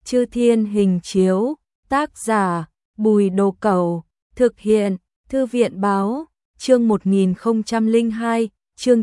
Chư Thiên Hình Chiếu, tác giả Bùi Đồ Cẩu, thực hiện Thư viện Báo, chương 1002, chương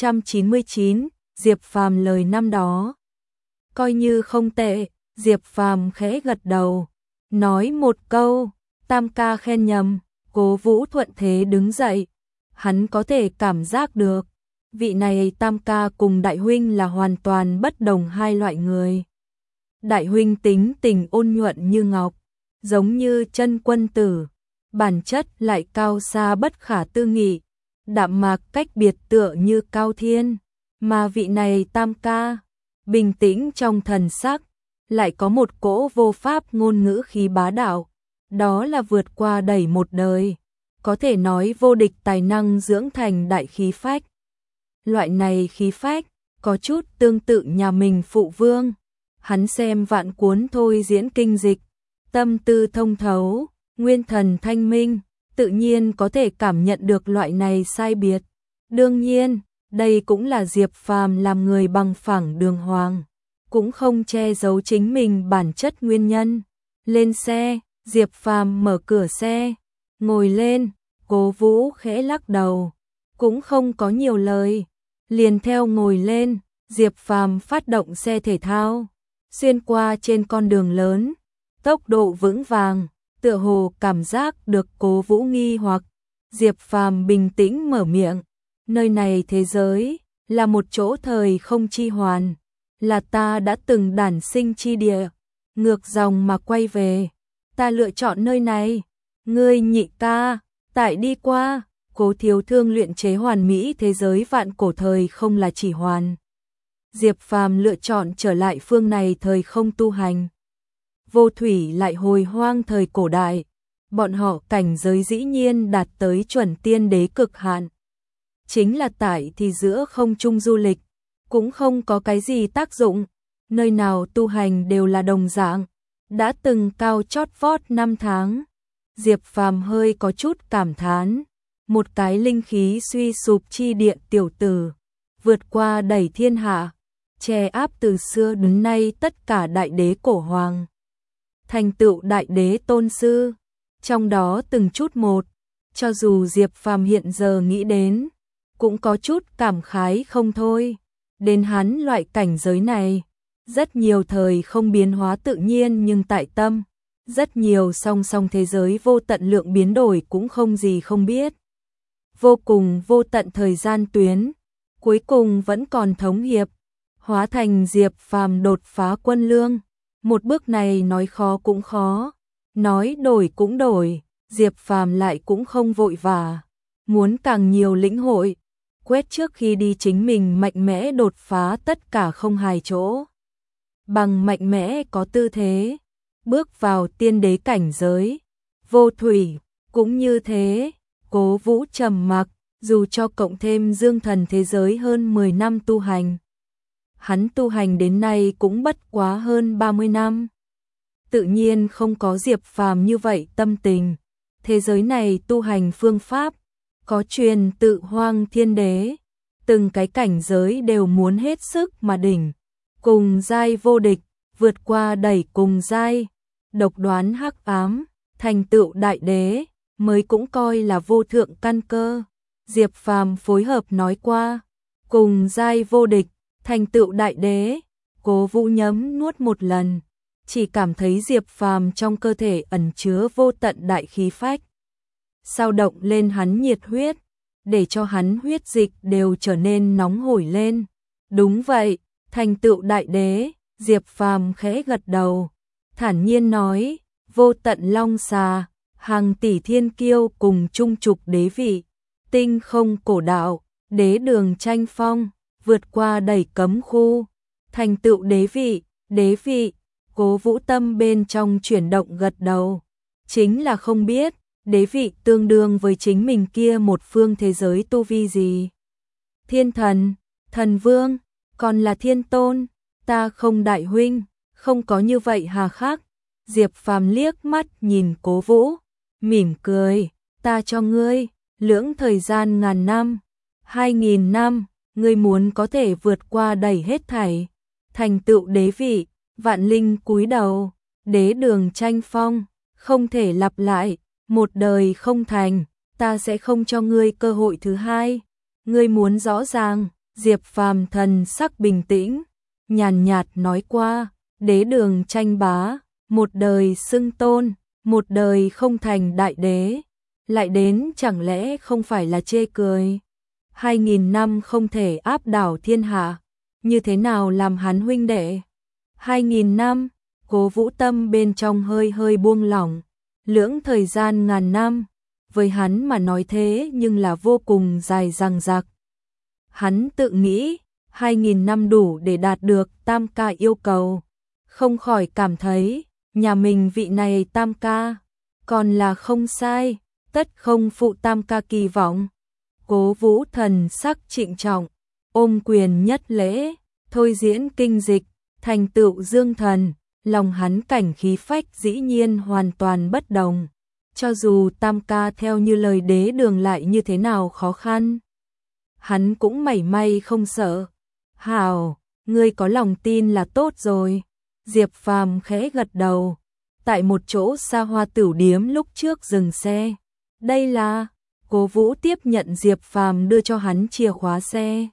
999, Diệp Phàm lời năm đó. Coi như không tệ, Diệp Phàm khẽ gật đầu, nói một câu, tam ca khen nhầm, Cố Vũ thuận thế đứng dậy. Hắn có thể cảm giác được, vị này tam ca cùng đại huynh là hoàn toàn bất đồng hai loại người. Đại huynh tính tình ôn nhuận như ngọc, giống như chân quân tử, bản chất lại cao xa bất khả tư nghị, đạm mạc cách biệt tựa như cao thiên, mà vị này tam ca, bình tĩnh trong thần sắc, lại có một cỗ vô pháp ngôn ngữ khí bá đạo, đó là vượt qua đẩy một đời, có thể nói vô địch tài năng dưỡng thành đại khí phách. Loại này khí phách, có chút tương tự nhà mình phụ vương. Hắn xem vạn cuốn thôi diễn kinh dịch, tâm tư thông thấu, nguyên thần thanh minh, tự nhiên có thể cảm nhận được loại này sai biệt. Đương nhiên, đây cũng là Diệp Phàm làm người bằng phẳng đường hoàng, cũng không che giấu chính mình bản chất nguyên nhân. Lên xe, Diệp Phàm mở cửa xe, ngồi lên, Cố Vũ khẽ lắc đầu, cũng không có nhiều lời, liền theo ngồi lên, Diệp Phàm phát động xe thể thao, xuyên qua trên con đường lớn, tốc độ vững vàng, tựa hồ cảm giác được Cố Vũ nghi hoặc. Diệp Phàm bình tĩnh mở miệng, nơi này thế giới là một chỗ thời không chi hoàn, là ta đã từng đản sinh chi địa, ngược dòng mà quay về, ta lựa chọn nơi này. Ngươi nhị ca, tại đi qua, Cố Thiếu Thương luyện chế hoàn mỹ thế giới vạn cổ thời không là chỉ hoàn. Diệp Phàm lựa chọn trở lại phương này thời không tu hành. Vô thủy lại hồi hoang thời cổ đại, bọn họ cảnh giới dĩ nhiên đạt tới chuẩn tiên đế cực hạn. Chính là tại thì giữa không trung du lịch, cũng không có cái gì tác dụng, nơi nào tu hành đều là đồng dạng, đã từng cao chót vót 5 tháng. Diệp Phàm hơi có chút cảm thán, một cái linh khí suy sụp chi địa tiểu tử, vượt qua đẩy thiên hạ, che áp từ xưa đến nay tất cả đại đế cổ hoàng, thành tựu đại đế tôn sư, trong đó từng chút một, cho dù Diệp Phàm hiện giờ nghĩ đến, cũng có chút cảm khái không thôi, đến hắn loại cảnh giới này, rất nhiều thời không biến hóa tự nhiên nhưng tại tâm, rất nhiều song song thế giới vô tận lượng biến đổi cũng không gì không biết. Vô cùng vô tận thời gian tuyến, cuối cùng vẫn còn thống hiệp, hóa thành Diệp Phàm đột phá quân lương. Một bước này nói khó cũng khó, nói đổi cũng đổi, Diệp Phàm lại cũng không vội vã, muốn càng nhiều lĩnh hội, quét trước khi đi chính mình mạnh mẽ đột phá tất cả không hài chỗ. Bằng mạnh mẽ có tư thế, bước vào tiên đế cảnh giới, Vô thủy cũng như thế. Cố Vũ trầm mặc, dù cho cộng thêm dương thần thế giới hơn 10 năm tu hành. Hắn tu hành đến nay cũng bất quá hơn 30 năm. Tự nhiên không có Diệp Phàm như vậy tâm tình. Thế giới này tu hành phương pháp, có truyền tự hoang thiên đế. Từng cái cảnh giới đều muốn hết sức mà đỉnh. Cùng giai vô địch, vượt qua đẩy cùng giai. Độc đoán hắc ám, thành tựu đại đế, mới cũng coi là vô thượng căn cơ. Diệp Phàm phối hợp nói qua, cùng giai vô địch, thành tựu đại đế. Cố Vũ nhấm nuốt một lần, chỉ cảm thấy Diệp Phàm trong cơ thể ẩn chứa vô tận đại khí phách, sao động lên hắn nhiệt huyết, để cho hắn huyết dịch đều trở nên nóng hổi lên. Đúng vậy, thành tựu đại đế. Diệp Phàm khẽ gật đầu, thản nhiên nói, vô tận long xà, hàng tỷ thiên kiêu cùng chung trục đế vị, tinh không cổ đạo, đế đường tranh phong, vượt qua đẩy cấm khu, thành tựu đế vị. Cố Vũ tâm bên trong chuyển động gật đầu, chính là không biết đế vị tương đương với chính mình kia một phương thế giới tu vi gì. Thiên thần, thần vương, còn là thiên tôn, ta không đại huynh, không có như vậy hà khắc. Diệp Phàm liếc mắt nhìn Cố Vũ, mỉm cười, ta cho ngươi lưỡng thời gian 1000 năm, 2000 năm, ngươi muốn có thể vượt qua đẩy hết thảy, thành tựu đế vị, Vạn Linh cúi đầu, Đế Đường Tranh Phong, không thể lặp lại, một đời không thành, ta sẽ không cho ngươi cơ hội thứ hai. Ngươi muốn rõ ràng, Diệp Phàm thần sắc bình tĩnh, nhàn nhạt nói qua, Đế Đường Tranh bá, một đời xưng tôn, một đời không thành đại đế, lại đến chẳng lẽ không phải là chê cười. 2000 năm không thể áp đảo thiên hạ, như thế nào làm hắn huynh đệ? 2000 năm, Cố Vũ tâm bên trong hơi hơi buông lỏng, lưỡng thời gian ngàn năm, với hắn mà nói thế nhưng là vô cùng dài dằng dặc. Hắn tự nghĩ, 2000 năm đủ để đạt được Tam ca yêu cầu, không khỏi cảm thấy, nhà mình vị này Tam ca, còn là không sai, tất không phụ Tam ca kỳ vọng. Cố Vũ thần sắc trịnh trọng, ôm quyền nhất lễ, thôi diễn kinh dịch, thành tựu dương thần, lòng hắn cảnh khí phách dĩ nhiên hoàn toàn bất đồng. Cho dù Tam ca theo như lời Đế Đường lại như thế nào khó khăn, hắn cũng mảy may không sợ. Hảo, ngươi có lòng tin là tốt rồi. Diệp Phàm khẽ gật đầu, tại một chỗ xa hoa tửu điếm lúc trước dừng xe. Đây là, Cố Vũ tiếp nhận Diệp Phàm đưa cho hắn chìa khóa xe.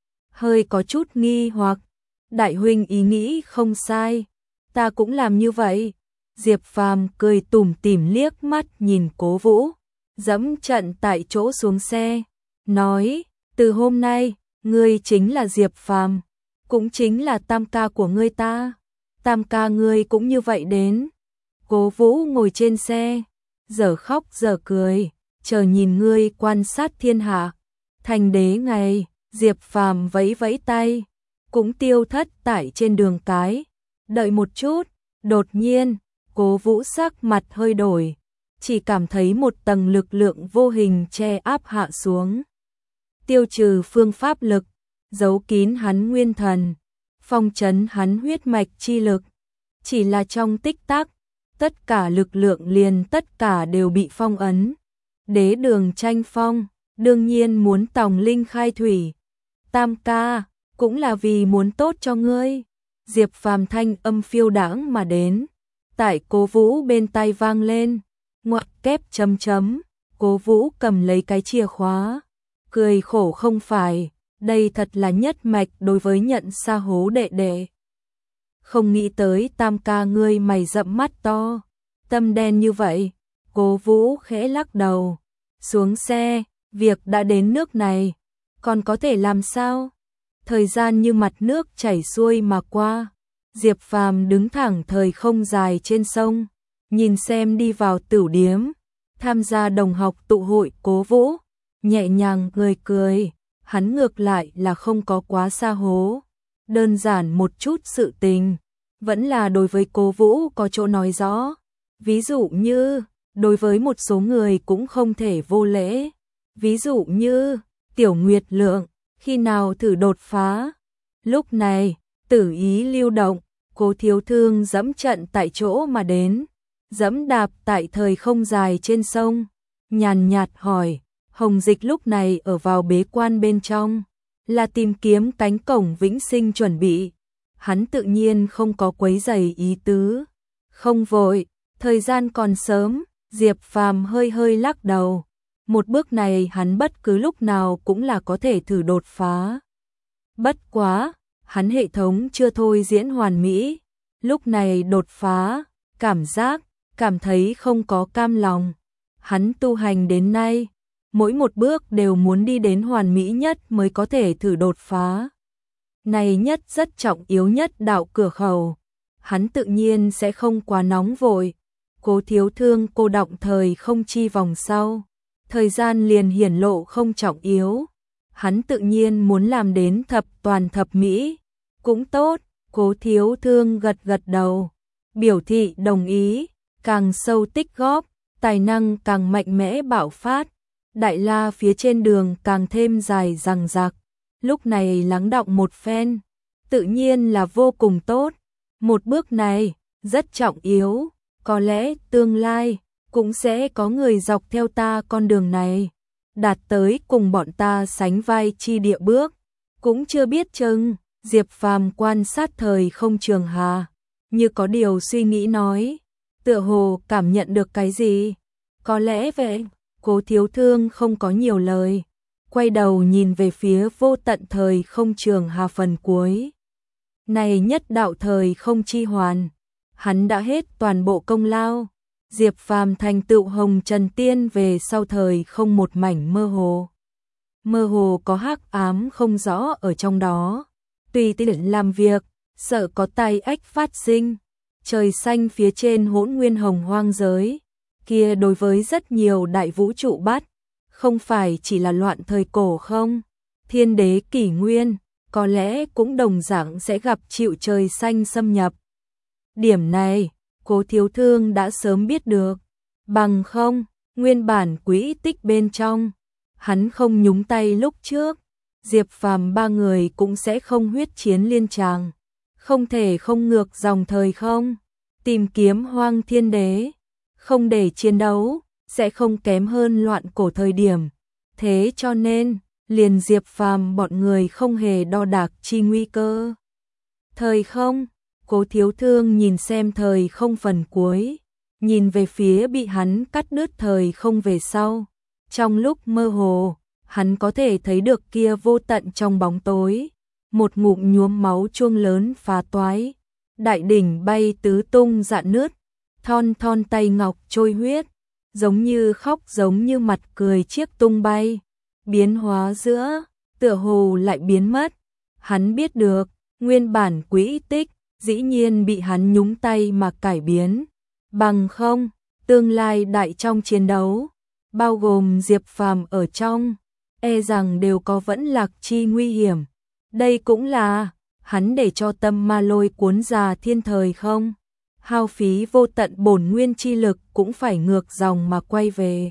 Hơi có chút nghi hoặc, đại huynh ý nghĩ không sai, ta cũng làm như vậy. Diệp Phàm cười tủm tỉm liếc mắt nhìn Cố Vũ, dẫm trận tại chỗ xuống xe, nói, từ hôm nay, ngươi chính là Diệp Phàm, cũng chính là Tam ca của ngươi ta. Tam ca ngươi cũng như vậy đến. Cố Vũ ngồi trên xe, giờ khóc giờ cười, chờ nhìn ngươi quan sát thiên hạ. Thành đế ngày, Diệp Phàm vẫy vẫy tay, cũng tiêu thất tại trên đường cái. Đợi một chút, đột nhiên, Cố Vũ sắc mặt hơi đổi, chỉ cảm thấy một tầng lực lượng vô hình che áp hạ xuống. Tiêu trừ phương pháp lực, giấu kín hắn nguyên thần, phong trấn hắn huyết mạch chi lực. Chỉ là trong tích tắc, tất cả lực lượng liền tất cả đều bị phong ấn. Đế Đường Tranh Phong, đương nhiên muốn tòng linh khai thủy. Tam ca, cũng là vì muốn tốt cho ngươi. Diệp Phàm thanh âm phiêu đãng mà đến, tại Cố Vũ bên tai vang lên, ngoặc kép chấm chấm. Cố Vũ cầm lấy cái chìa khóa, cười khổ không phải, đây thật là nhất mạch đối với nhận xa hố đệ đệ. Không nghĩ tới Tam ca ngươi mày rậm mắt to, tâm đen như vậy. Cố Vũ khẽ lắc đầu, xuống xe, việc đã đến nước này, còn có thể làm sao? Thời gian như mặt nước chảy xuôi mà qua. Diệp Phàm đứng thẳng thời không dài trên sông, nhìn xem đi vào tửu điếm, tham gia đồng học tụ hội Cố Vũ, nhẹ nhàng cười cười, hắn ngược lại là không có quá xa hố, đơn giản một chút sự tình, vẫn là đối với Cố Vũ có chỗ nói rõ, ví dụ như, đối với một số người cũng không thể vô lễ, ví dụ như, Tiểu Nguyệt Lượng, khi nào thử đột phá. Lúc này, tử ý lưu động, Cố Thiếu Thương dẫm trận tại chỗ mà đến, dẫm đạp tại thời không dài trên sông, nhàn nhạt hỏi, Hồng Dịch lúc này ở vào bế quan bên trong, là tìm kiếm cánh cổng vĩnh sinh chuẩn bị. Hắn tự nhiên không có quấy rầy ý tứ, không vội, thời gian còn sớm. Diệp Phàm hơi hơi lắc đầu, một bước này hắn bất cứ lúc nào cũng là có thể thử đột phá. Bất quá, hắn hệ thống chưa thôi diễn hoàn mỹ, lúc này đột phá, cảm thấy không có cam lòng. Hắn tu hành đến nay, mỗi một bước đều muốn đi đến hoàn mỹ nhất mới có thể thử đột phá. Này nhất rất trọng yếu nhất đạo cửa khẩu, hắn tự nhiên sẽ không quá nóng vội. Cố Thiếu Thương cô động thời không chi vòng sau, thời gian liền hiển lộ không trọng yếu. Hắn tự nhiên muốn làm đến thập toàn thập mỹ, cũng tốt. Cố Thiếu Thương gật gật đầu, biểu thị đồng ý, càng sâu tích góp, tài năng càng mạnh mẽ bạo phát. Đại la phía trên đường càng thêm dài dằng dặc, lúc này lắng đọng một phen, tự nhiên là vô cùng tốt. Một bước này, rất trọng yếu, có lẽ tương lai, cũng sẽ có người dọc theo ta con đường này, đạt tới cùng bọn ta sánh vai chi địa bước, cũng chưa biết chừng. Diệp Phàm quan sát thời không trường hà, như có điều suy nghĩ nói, tựa hồ cảm nhận được cái gì. Có lẽ vậy, Cố Thiếu Thương không có nhiều lời, quay đầu nhìn về phía vô tận thời không trường hà phần cuối. Này nhất đạo thời không chi hoàn, hắn đã hết toàn bộ công lao. Diệp Phàm thành tựu hồng trần tiên về sau thời không một mảnh mơ hồ. Mơ hồ có hắc ám không rõ ở trong đó. Tùy tiện làm việc, sợ có tai ách phát sinh. Trời xanh phía trên hỗn nguyên hồng hoang giới. Kia đối với rất nhiều đại vũ trụ bắt. Không phải chỉ là loạn thời cổ không. Thiên đế kỷ nguyên, có lẽ cũng đồng dạng sẽ gặp chịu trời xanh xâm nhập. Điểm này, Cố Thiếu Thương đã sớm biết được. Bằng không, nguyên bản quỹ tích bên trong, hắn không nhúng tay lúc trước, Diệp Phàm ba người cũng sẽ không huyết chiến liên tràng. Không thể không ngược dòng thời không, tìm kiếm hoang thiên đế, không để chiến đấu, sẽ không kém hơn loạn cổ thời điểm. Thế cho nên, liền Diệp Phàm bọn người không hề đo đạc chi nguy cơ. Thời không, Cố Thiếu Thương nhìn xem thời không phần cuối, nhìn về phía bị hắn cắt đứt thời không về sau. Trong lúc mơ hồ, hắn có thể thấy được kia vô tận trong bóng tối, một ngụm nhuốm máu chuông lớn phá toái, đại đỉnh bay tứ tung rạn nứt, thon thon tay ngọc trôi huyết, giống như khóc giống như mặt cười chiếc tung bay, biến hóa giữa, tựa hồ lại biến mất. Hắn biết được, nguyên bản quỹ tích, dĩ nhiên bị hắn nhúng tay mà cải biến. Bằng không, tương lai đại trong chiến đấu, bao gồm Diệp Phàm ở trong, e rằng đều có vẫn lạc chi nguy hiểm. Đây cũng là, hắn để cho tâm ma lôi cuốn ra thiên thời không. Hao phí vô tận bổn nguyên chi lực cũng phải ngược dòng mà quay về.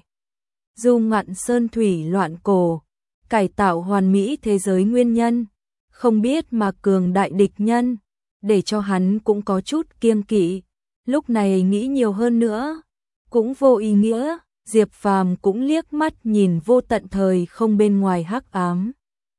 Du ngạn sơn thủy loạn cổ, cải tạo hoàn mỹ thế giới nguyên nhân, không biết mà cường đại địch nhân, để cho hắn cũng có chút kiêng kỵ. Lúc này nghĩ nhiều hơn nữa, cũng vô ý nghĩa. Diệp Phàm cũng liếc mắt nhìn vô tận thời không bên ngoài hắc ám.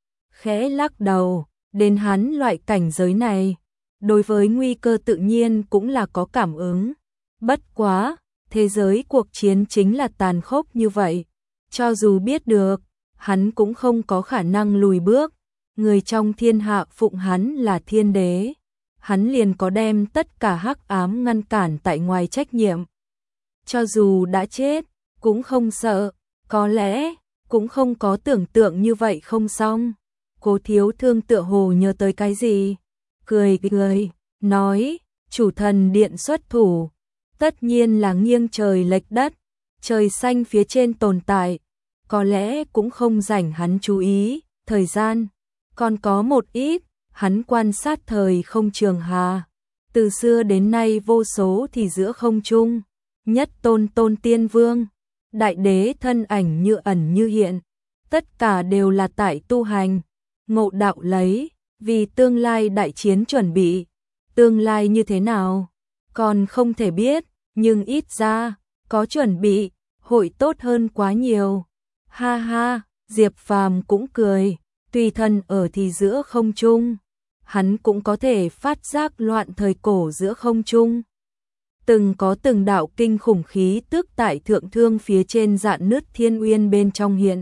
Khẽ lắc đầu, đến hắn loại cảnh giới này, đối với nguy cơ tự nhiên cũng là có cảm ứng. Bất quá, thế giới cuộc chiến chính là tàn khốc như vậy. Cho dù biết được, hắn cũng không có khả năng lùi bước. Người trong thiên hạ phụng hắn là thiên đế. Hắn liền có đem tất cả hắc ám ngăn cản tại ngoài trách nhiệm. Cho dù đã chết, cũng không sợ, có lẽ, cũng không có tưởng tượng như vậy không xong. Cố Thiếu Thương tựa hồ nhớ tới cái gì, cười cười, nói, chủ thần điện xuất thủ, tất nhiên là nghiêng trời lệch đất, trời xanh phía trên tồn tại, có lẽ cũng không rảnh hắn chú ý, thời gian, còn có một ít, hắn quan sát thời không trường hà, từ xưa đến nay vô số thì giữa không trung, nhất tôn tôn tiên vương, đại đế thân ảnh như ẩn như hiện, tất cả đều là tại tu hành, ngộ đạo lấy, vì tương lai đại chiến chuẩn bị. Tương lai như thế nào, còn không thể biết, nhưng ít ra, có chuẩn bị, hội tốt hơn quá nhiều. Ha ha, Diệp Phàm cũng cười, tùy thân ở thì giữa không trung, hắn cũng có thể phát giác loạn thời cổ giữa không trung. Từng có từng đạo kinh khủng khí tức tại thượng thương phía trên rạn nứt thiên uyên bên trong hiện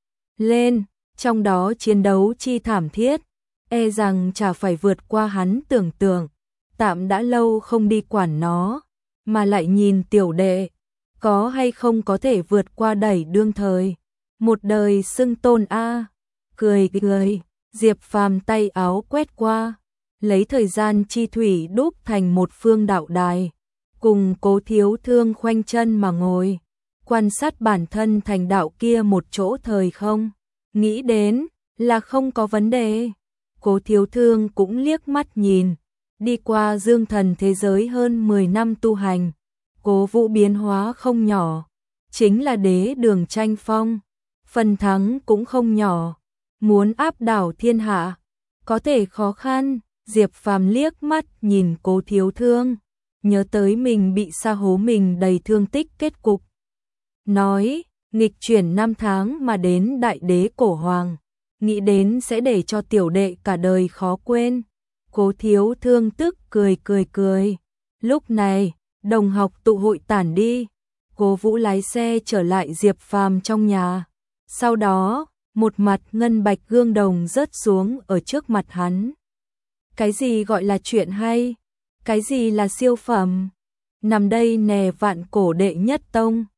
lên, trong đó chiến đấu chi thảm thiết, e rằng chả phải vượt qua hắn tưởng tượng. Tạm đã lâu không đi quản nó, mà lại nhìn tiểu đệ, có hay không có thể vượt qua đẩy đương thời. Một đời xưng tôn a, cười cười, Diệp Phàm tay áo quét qua, lấy thời gian chi thủy đúc thành một phương đạo đài, cùng Cố Thiếu Thương khoanh chân mà ngồi, quan sát bản thân thành đạo kia một chỗ thời không, nghĩ đến là không có vấn đề. Cố Thiếu Thương cũng liếc mắt nhìn, đi qua dương thần thế giới hơn 10 năm tu hành, Cố Vũ biến hóa không nhỏ, chính là đế đường tranh phong, phần thắng cũng không nhỏ, muốn áp đảo thiên hạ, có thể khó khăn. Diệp Phàm liếc mắt nhìn Cố Thiếu Thương, nhớ tới mình bị sa hố mình đầy thương tích kết cục. Nói, nghịch chuyển năm tháng mà đến đại đế cổ hoàng, nghĩ đến sẽ để cho tiểu đệ cả đời khó quên. Cố Thiếu Thương tức cười. Lúc này, đồng học tụ hội tản đi, Cố Vũ lái xe trở lại Diệp Phàm trong nhà. Sau đó, một mặt ngân bạch gương đồng rớt xuống ở trước mặt hắn. Cái gì gọi là chuyện hay? Cái gì là siêu phẩm? Nằm đây nè, vạn cổ đệ nhất tông.